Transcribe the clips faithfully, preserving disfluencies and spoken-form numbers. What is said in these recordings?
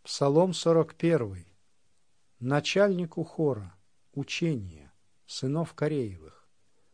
Псалом сорок первый. Начальнику хора. Учение. Сынов Кореевых.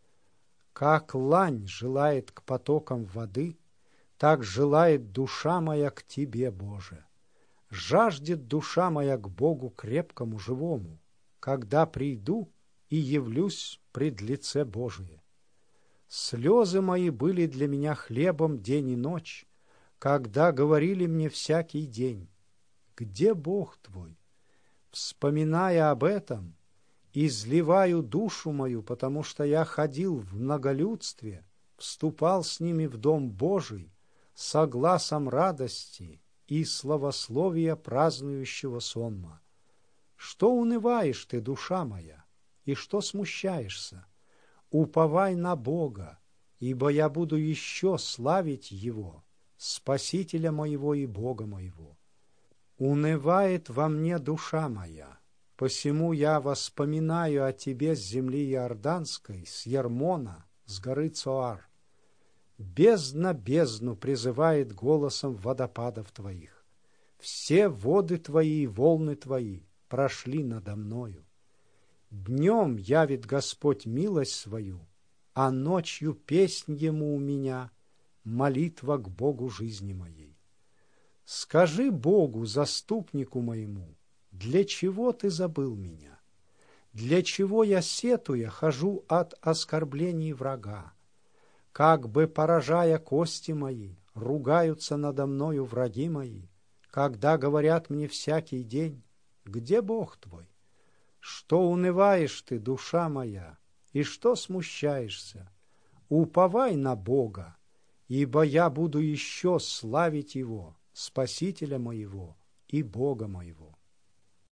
Как лань желает к потокам воды, так желает душа моя к Тебе, Боже. Жаждет душа моя к Богу крепкому, живому, когда приду и явлюсь пред лице Божие. Слезы мои были для меня хлебом день и ночь, когда говорили мне всякий день: где Бог твой? Вспоминая об этом, изливаю душу мою, потому что я ходил в многолюдстве, вступал с ними в дом Божий, со гласом радости и славословия празднующего сонма. Что унываешь ты, душа моя, и что смущаешься? Уповай на Бога, ибо я буду еще славить Его, Спасителя моего и Бога моего. Унывает во мне душа моя, посему я воспоминаю о Тебе с земли Иорданской, с Ермона, с горы Цоар. Бездна бездну призывает голосом водопадов Твоих. Все воды Твои и волны Твои прошли надо мною. Днем явит Господь милость свою, а ночью песнь Ему у меня, молитва к Богу жизни моей. Скажи Богу, заступнику моему, для чего Ты забыл меня? Для чего я, сетуя, хожу от оскорблений врага? Как бы, поражая кости мои, ругаются надо мною враги мои, когда говорят мне всякий день: где Бог твой? Что унываешь ты, душа моя, и что смущаешься? Уповай на Бога, ибо я буду еще славить Его, Спасителя моего и Бога моего.